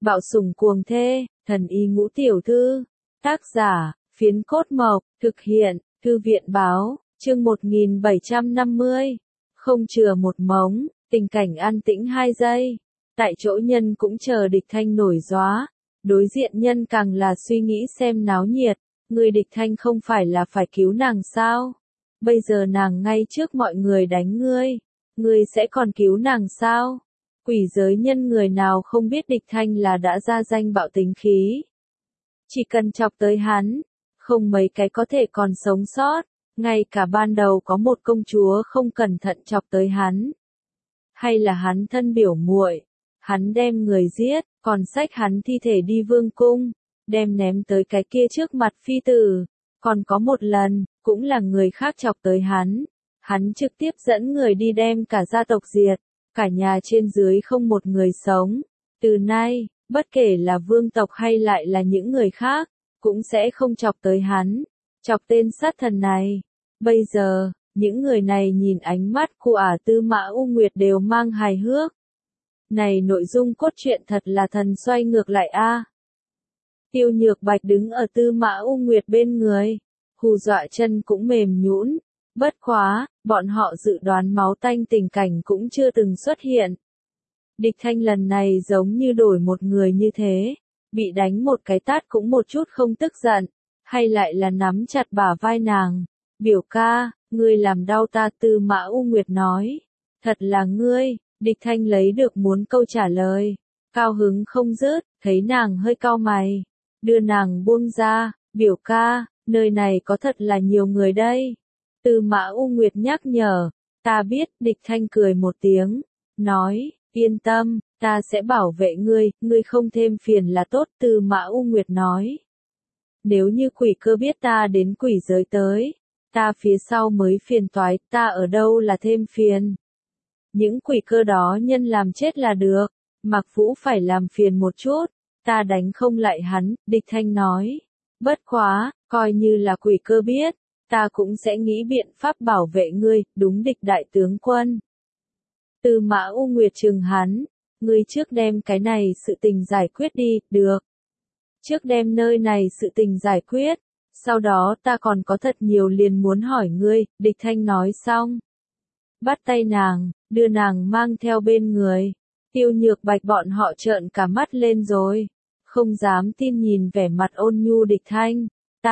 Bạo sủng cuồng thê, thần y ngũ tiểu thư. Tác giả, Phiến Cốt Mộc, thực hiện, Thư viện báo, chương 1750. Không chừa một mống, tình cảnh an tĩnh 2 giây. Tại chỗ nhân cũng chờ địch thanh nổi gióa. Đối diện nhân càng là suy nghĩ xem náo nhiệt. Người địch thanh không phải là phải cứu nàng sao? Bây giờ nàng ngay trước mọi người đánh ngươi. Ngươi sẽ còn cứu nàng sao? Quỷ giới nhân người nào không biết địch thanh là đã ra danh bạo tính khí. Chỉ cần chọc tới hắn, không mấy cái có thể còn sống sót. Ngay cả ban đầu có một công chúa không cẩn thận chọc tới hắn. Hay là hắn thân biểu muội, hắn đem người giết, còn xách hắn thi thể đi vương cung, đem ném tới cái kia trước mặt phi tử. Còn có một lần, cũng là người khác chọc tới hắn trực tiếp dẫn người đi đem cả gia tộc diệt, cả nhà trên dưới không một người sống. Từ nay, bất kể là vương tộc hay lại là những người khác, cũng sẽ không chọc tới hắn, chọc tên sát thần này. Bây giờ, những người này nhìn ánh mắt của Tư Mã U Nguyệt đều mang hài hước. Này nội dung cốt truyện thật là thần xoay ngược lại a. Tiêu Nhược Bạch đứng ở Tư Mã U Nguyệt bên người, hù dọa chân cũng mềm nhũn. Bất quá, bọn họ dự đoán máu tanh tình cảnh cũng chưa từng xuất hiện. Địch thanh lần này giống như đổi một người như thế, bị đánh một cái tát cũng một chút không tức giận, hay lại là nắm chặt bả vai nàng. Biểu ca, ngươi làm đau ta. Tư Mã U Nguyệt nói. Thật là ngươi. Địch thanh lấy được muốn câu trả lời. Cao hứng không dứt, thấy nàng hơi cau mày. Đưa nàng buông ra. Biểu ca, nơi này có thật là nhiều người đây. Tư Mã U Nguyệt nhắc nhở. Ta biết. Địch thanh cười một tiếng. Nói, yên tâm, ta sẽ bảo vệ ngươi, ngươi không thêm phiền là tốt. Tư Mã U Nguyệt nói. Nếu như quỷ cơ biết ta đến quỷ giới tới, ta phía sau mới phiền toái, ta ở đâu là thêm phiền. Những quỷ cơ đó nhân làm chết là được, Mạc Vũ phải làm phiền một chút, ta đánh không lại hắn. Địch thanh nói. Bất quá, coi như là quỷ cơ biết, ta cũng sẽ nghĩ biện pháp bảo vệ ngươi. Đúng. Địch đại tướng quân. Tư Mã U Nguyệt trừng hắn. Ngươi trước đem cái này sự tình giải quyết đi. Được. Trước đem nơi này sự tình giải quyết, sau đó ta còn có thật nhiều liền muốn hỏi ngươi. Địch thanh nói xong, bắt tay nàng, đưa nàng mang theo bên người. Tiêu Nhược Bạch bọn họ trợn cả mắt lên rồi, không dám tin nhìn vẻ mặt ôn nhu địch thanh.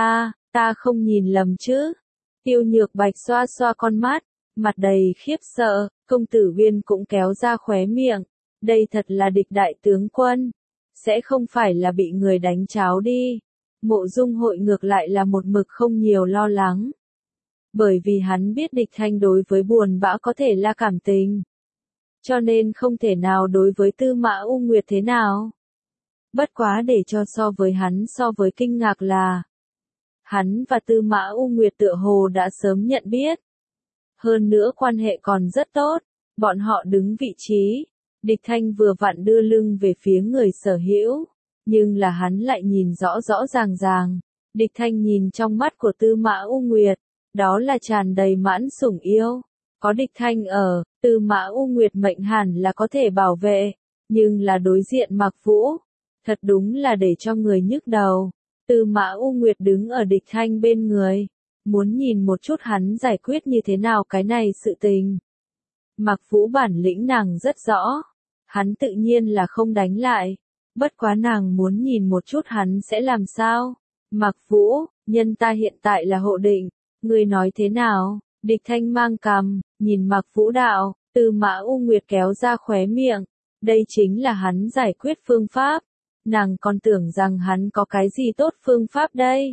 Ta không nhìn lầm chứ? Tiêu Nhược Bạch xoa xoa con mắt, mặt đầy khiếp sợ. Công tử Uyên cũng kéo ra khóe miệng. Đây thật là địch đại tướng quân, sẽ không phải là bị người đánh cháo đi. Mộ Dung Hội ngược lại là một mực không nhiều lo lắng. Bởi vì hắn biết địch thanh đối với buồn bã có thể là cảm tình. Cho nên không thể nào đối với Tư Mã U Nguyệt thế nào. Bất quá để cho so với kinh ngạc là, hắn và Tư Mã U Nguyệt tựa hồ đã sớm nhận biết. Hơn nữa quan hệ còn rất tốt, bọn họ đứng vị trí. Địch thanh vừa vặn đưa lưng về phía người sở hữu, nhưng là hắn lại nhìn rõ rõ ràng ràng. Địch thanh nhìn trong mắt của Tư Mã U Nguyệt, đó là tràn đầy mãn sủng yêu. Có địch thanh ở, Tư Mã U Nguyệt mệnh hẳn là có thể bảo vệ, nhưng là đối diện Mạc Vũ, thật đúng là để cho người nhức đầu. Tư Mã U Nguyệt đứng ở địch thanh bên người, muốn nhìn một chút hắn giải quyết như thế nào cái này sự tình. Mạc Vũ bản lĩnh nàng rất rõ, hắn tự nhiên là không đánh lại, bất quá nàng muốn nhìn một chút hắn sẽ làm sao. Mạc Vũ, nhân ta hiện tại là hộ định, ngươi nói thế nào? Địch thanh mang cằm, nhìn Mạc Vũ đạo. Tư Mã U Nguyệt kéo ra khóe miệng, đây chính là hắn giải quyết phương pháp, nàng còn tưởng rằng hắn có cái gì tốt phương pháp đây.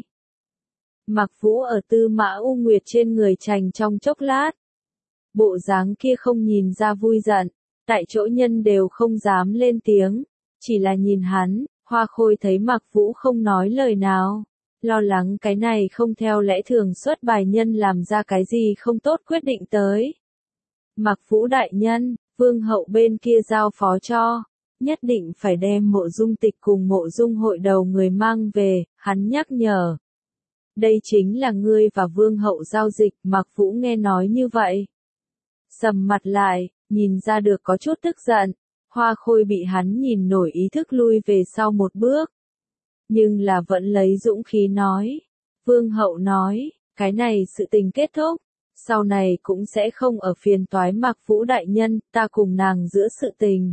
Mạc Vũ ở Tư Mã U Nguyệt trên người chành trong chốc lát, bộ dáng kia không nhìn ra vui giận, tại chỗ nhân đều không dám lên tiếng, chỉ là nhìn hắn. Hoa Khôi thấy Mạc Vũ không nói lời nào, lo lắng cái này không theo lẽ thường xuất bài nhân làm ra cái gì không tốt quyết định tới. Mạc Vũ đại nhân, vương hậu bên kia giao phó cho, nhất định phải đem Mộ Dung Tịch cùng Mộ Dung Hội đầu người mang về. Hắn nhắc nhở. Đây chính là ngươi và vương hậu giao dịch. Mạc Vũ nghe nói như vậy, sầm mặt lại, nhìn ra được có chút tức giận. Hoa Khôi bị hắn nhìn nổi ý thức lui về sau một bước. Nhưng là vẫn lấy dũng khí nói. Vương hậu nói, cái này sự tình kết thúc. Sau này cũng sẽ không ở phiền toái Mạc Vũ đại nhân, ta cùng nàng giữa sự tình.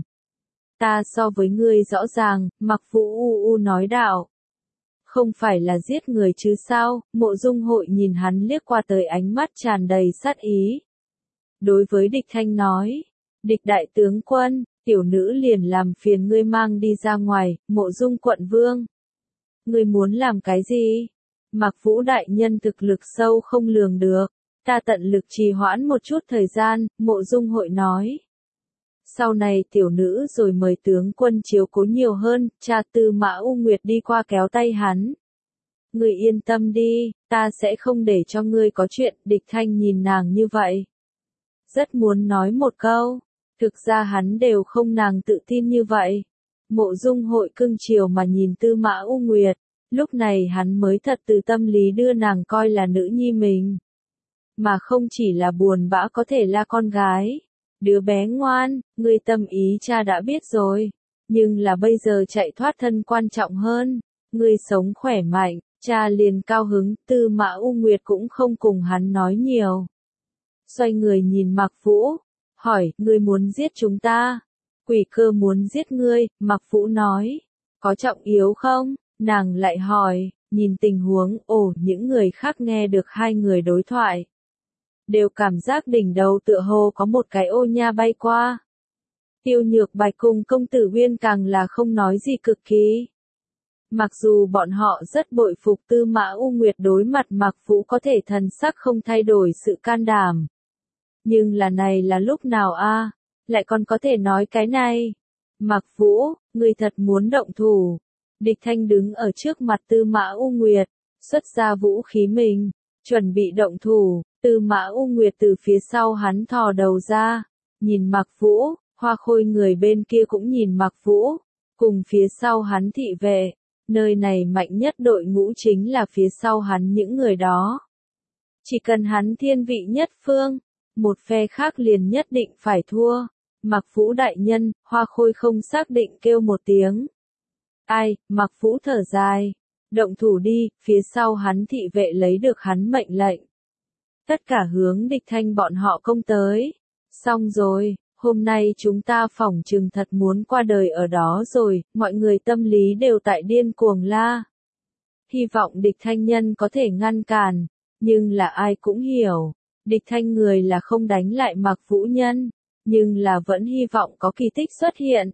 Ta so với ngươi rõ ràng, Mạc Vũ nói đạo. Không phải là giết người chứ sao, Mộ Dung Hội nhìn hắn liếc qua tới ánh mắt tràn đầy sát ý. Đối với Địch Thanh nói, Địch đại tướng quân, tiểu nữ liền làm phiền ngươi mang đi ra ngoài, Mộ Dung quận vương. Ngươi muốn làm cái gì? Mạc Vũ đại nhân thực lực sâu không lường được, ta tận lực trì hoãn một chút thời gian, Mộ Dung Hội nói. Sau này tiểu nữ rồi mời tướng quân chiếu cố nhiều hơn, cha Tư Mã U Nguyệt đi qua kéo tay hắn. Ngươi yên tâm đi, ta sẽ không để cho ngươi có chuyện. Địch Thanh nhìn nàng như vậy. Rất muốn nói một câu, thực ra hắn đều không nàng tự tin như vậy. Mộ Dung Hội cưng chiều mà nhìn Tư Mã U Nguyệt, lúc này hắn mới thật từ tâm lý đưa nàng coi là nữ nhi mình. Mà không chỉ là buồn bã có thể là con gái. Đứa bé ngoan, ngươi tâm ý cha đã biết rồi. Nhưng là bây giờ chạy thoát thân quan trọng hơn. Ngươi sống khỏe mạnh, cha liền cao hứng. Tư Mã U Nguyệt cũng không cùng hắn nói nhiều. Xoay người nhìn Mạc Vũ, hỏi, ngươi muốn giết chúng ta? Quỷ Cơ muốn giết ngươi, Mạc Vũ nói. Có trọng yếu không? Nàng lại hỏi, nhìn tình huống, những người khác nghe được hai người đối thoại. Đều cảm giác đỉnh đầu tựa hồ có một cái ô nha bay qua. Tiêu Nhược Bạch cùng công tử Uyên càng là không nói gì cực kỳ. Mặc dù bọn họ rất bội phục Tư Mã U Nguyệt đối mặt Mạc Vũ có thể thần sắc không thay đổi sự can đảm. Nhưng là này là lúc nào a? Lại còn có thể nói cái này. Mạc Vũ, ngươi thật muốn động thủ. Địch Thanh đứng ở trước mặt Tư Mã U Nguyệt, xuất ra vũ khí mình, chuẩn bị động thủ. Tư Mã U Nguyệt từ phía sau hắn thò đầu ra, nhìn Mạc Vũ, Hoa Khôi người bên kia cũng nhìn Mạc Vũ, cùng phía sau hắn thị vệ, nơi này mạnh nhất đội ngũ chính là phía sau hắn những người đó. Chỉ cần hắn thiên vị nhất phương, một phe khác liền nhất định phải thua. Mạc Vũ đại nhân, Hoa Khôi không xác định kêu một tiếng. Ai, Mạc Vũ thở dài, động thủ đi, phía sau hắn thị vệ lấy được hắn mệnh lệnh. Tất cả hướng Địch Thanh bọn họ công tới. Xong rồi, hôm nay chúng ta phỏng chừng thật muốn qua đời ở đó rồi, mọi người tâm lý đều tại điên cuồng la. Hy vọng Địch Thanh nhân có thể ngăn cản, nhưng là ai cũng hiểu, Địch Thanh người là không đánh lại Mạc Vũ nhân, nhưng là vẫn hy vọng có kỳ tích xuất hiện.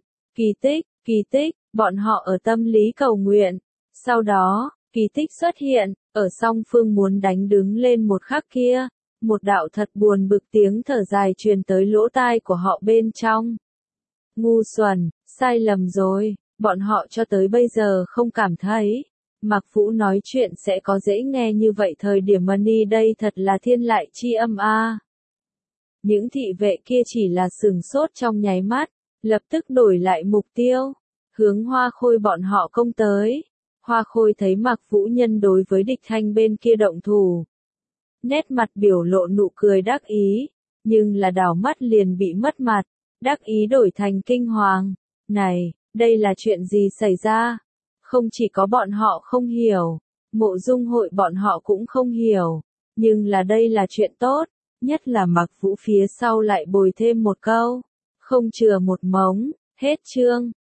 Kỳ tích, bọn họ ở tâm lý cầu nguyện. Sau đó, kỳ tích xuất hiện, ở song phương muốn đánh đứng lên một khắc kia, một đạo thật buồn bực tiếng thở dài truyền tới lỗ tai của họ bên trong. Ngu xuẩn, sai lầm rồi, bọn họ cho tới bây giờ không cảm thấy. Mạc Vũ nói chuyện sẽ có dễ nghe như vậy thời điểm Money đây thật là thiên lại chi âm a. Những thị vệ kia chỉ là sừng sốt trong nháy mắt, lập tức đổi lại mục tiêu, hướng Hoa Khôi bọn họ công tới. Hoa Khôi thấy Mạc Vũ nhân đối với Địch Thanh bên kia động thủ. Nét mặt biểu lộ nụ cười đắc ý, nhưng là đảo mắt liền bị mất mặt, đắc ý đổi thành kinh hoàng. Này, đây là chuyện gì xảy ra? Không chỉ có bọn họ không hiểu, Mộ Dung Hội bọn họ cũng không hiểu, nhưng là đây là chuyện tốt, nhất là Mạc Vũ phía sau lại bồi thêm một câu, không chừa một mống, hết chương.